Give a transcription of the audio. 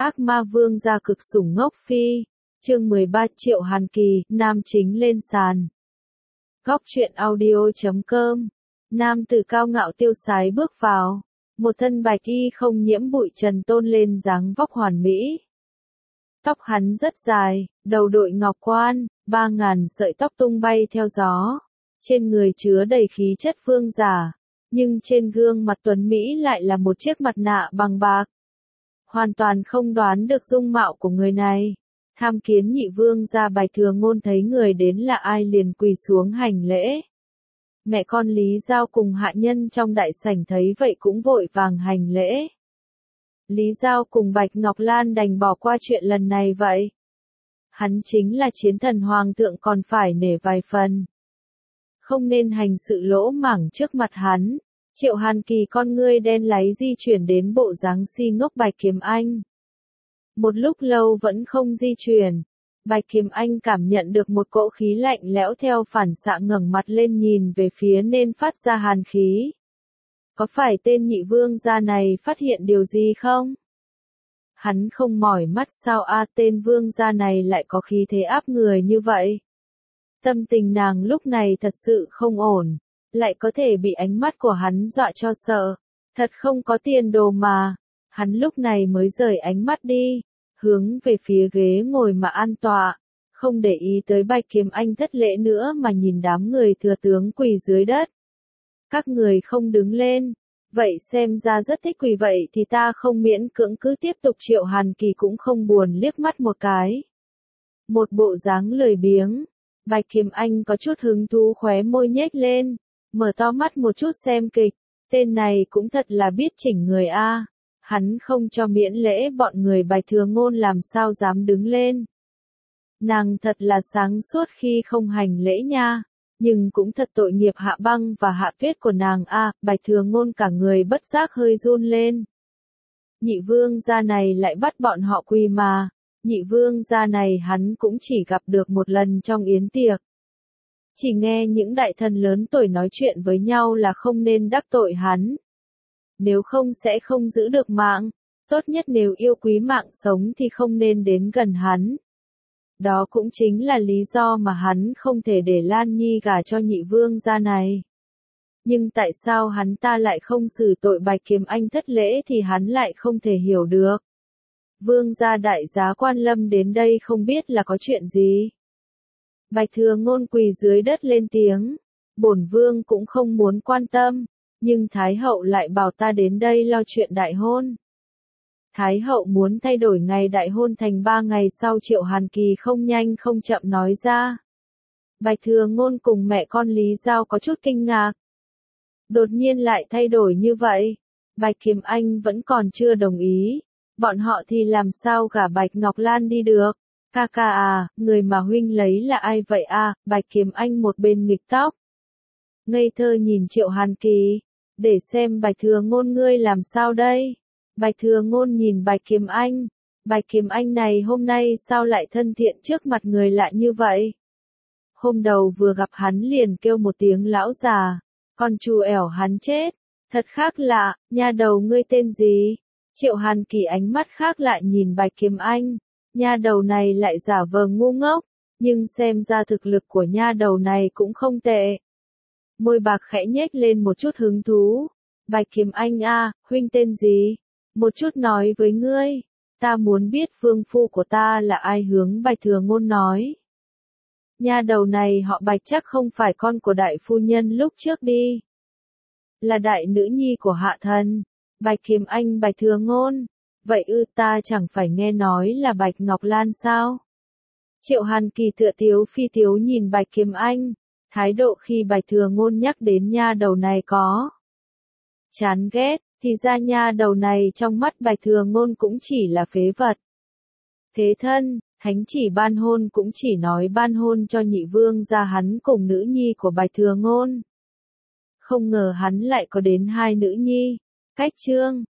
Ác ma vương gia cực sủng ngốc phi. Chương 13 Triệu Hàn Kỳ, nam chính lên sàn. Góc truyện audio.com. Nam tử cao ngạo tiêu sái bước vào. Một thân bạch y không nhiễm bụi trần tôn lên dáng vóc hoàn mỹ. Tóc hắn rất dài, đầu đội ngọc quan, 3.000 sợi tóc tung bay theo gió. Trên người chứa đầy khí chất vương giả. Nhưng trên gương mặt tuấn Mỹ lại là một chiếc mặt nạ bằng bạc. Hoàn toàn không đoán được dung mạo của người này. Tham kiến nhị vương gia Bạch Thừa Ngôn thấy người đến là ai liền quỳ xuống hành lễ. Mẹ con Lý Giao cùng hạ nhân trong đại sảnh thấy vậy cũng vội vàng hành lễ. Lý Giao cùng Bạch Ngọc Lan đành bỏ qua chuyện lần này vậy. Hắn chính là chiến thần hoàng thượng còn phải nể vài phần. Không nên hành sự lỗ mãng trước mặt hắn. Triệu Hàn Kỳ con ngươi đen láy di chuyển đến bộ dáng si ngốc Bạch Kiếm Anh. Một lúc lâu vẫn không di chuyển. Bạch Kiếm Anh cảm nhận được một cỗ khí lạnh lẽo theo phản xạ ngẩng mặt lên nhìn về phía nên phát ra hàn khí. Có phải tên nhị vương gia này phát hiện điều gì không? Hắn không mỏi mắt sao tên vương gia này lại có khí thế áp người như vậy? Tâm tình nàng lúc này thật sự không ổn. Lại có thể bị ánh mắt của hắn dọa cho sợ. Thật không có tiền đồ mà. Hắn lúc này mới rời ánh mắt đi. Hướng về phía ghế ngồi mà an tọa. Không để ý tới Bạch Kiếm Anh thất lễ nữa mà nhìn đám người thừa tướng quỳ dưới đất. Các người không đứng lên. Vậy xem ra rất thích quỳ vậy thì ta không miễn cưỡng cứ tiếp tục. Triệu Hàn Kỳ cũng không buồn liếc mắt một cái. Một bộ dáng lười biếng. Bạch Kiếm Anh có chút hứng thú khóe môi nhếch lên. Mở to mắt một chút xem kịch, tên này cũng thật là biết chỉnh người a. Hắn không cho miễn lễ bọn người Bạch Thừa Ngôn làm sao dám đứng lên. Nàng thật là sáng suốt khi không hành lễ nha, nhưng cũng thật tội nghiệp Hạ Băng và Hạ Tuyết của nàng a. Bạch Thừa Ngôn cả người bất giác hơi run lên. Nhị vương gia này lại bắt bọn họ quỳ mà, nhị vương gia này hắn cũng chỉ gặp được một lần trong yến tiệc. Chỉ nghe những đại thần lớn tuổi nói chuyện với nhau là không nên đắc tội hắn. Nếu không sẽ không giữ được mạng. Tốt nhất nếu yêu quý mạng sống thì không nên đến gần hắn. Đó cũng chính là lý do mà hắn không thể để Lan Nhi gả cho nhị vương gia này. Nhưng tại sao hắn ta lại không xử tội Bạch Kiếm Anh thất lễ thì hắn lại không thể hiểu được. Vương gia đại giá Quan Lâm đến đây không biết là có chuyện gì. Bạch Thừa Ngôn quỳ dưới đất lên tiếng, bổn vương cũng không muốn quan tâm, nhưng Thái hậu lại bảo ta đến đây lo chuyện đại hôn. Thái hậu muốn thay đổi ngày đại hôn thành 3 ngày sau. Triệu Hàn Kỳ không nhanh không chậm nói ra. Bạch Thừa Ngôn cùng mẹ con Lý Giao có chút kinh ngạc. Đột nhiên lại thay đổi như vậy. Bạch Kiếm Anh vẫn còn chưa đồng ý, bọn họ thì làm sao gả Bạch Ngọc Lan đi được. Ca ca à, người mà huynh lấy là ai vậy à? Bạch Kiếm Anh một bên nghịch tóc. Ngây thơ nhìn Triệu Hàn Kỳ. Để xem Bạch Thừa Ngôn ngươi làm sao đây? Bạch Thừa Ngôn nhìn Bạch Kiếm Anh. Bạch Kiếm Anh này hôm nay sao lại thân thiện trước mặt người lạ như vậy? Hôm đầu vừa gặp hắn liền kêu một tiếng lão già. Con chù ẻo hắn chết. Thật khác lạ, nha đầu ngươi tên gì? Triệu Hàn Kỳ ánh mắt khác lại nhìn Bạch Kiếm Anh. Nha đầu này lại giả vờ ngu ngốc, nhưng xem ra thực lực của nha đầu này cũng không tệ. Môi bạc khẽ nhếch lên một chút hứng thú. Bạch Kiếm Anh a, huynh tên gì? Một chút nói với ngươi. Ta muốn biết vương phu của ta là ai. Hướng Bạch Thừa Ngôn nói. Nha đầu này họ Bạch chắc không phải con của đại phu nhân lúc trước đi. Là đại nữ nhi của hạ thần. Bạch Kiếm Anh. Bạch Thừa Ngôn. Vậy ta chẳng phải nghe nói là Bạch Ngọc Lan sao? Triệu Hàn Kỳ tựa tiếu phi tiếu nhìn Bạch Kiếm Anh. Thái độ khi Bạch Thừa Ngôn nhắc đến nha đầu này có chán ghét, thì ra nha đầu này trong mắt Bạch Thừa Ngôn cũng chỉ là phế vật. Thế thân, thánh chỉ ban hôn cũng chỉ nói ban hôn cho nhị vương gia hắn cùng nữ nhi của Bạch Thừa Ngôn. Không ngờ hắn lại có đến 2 nữ nhi. Cách chương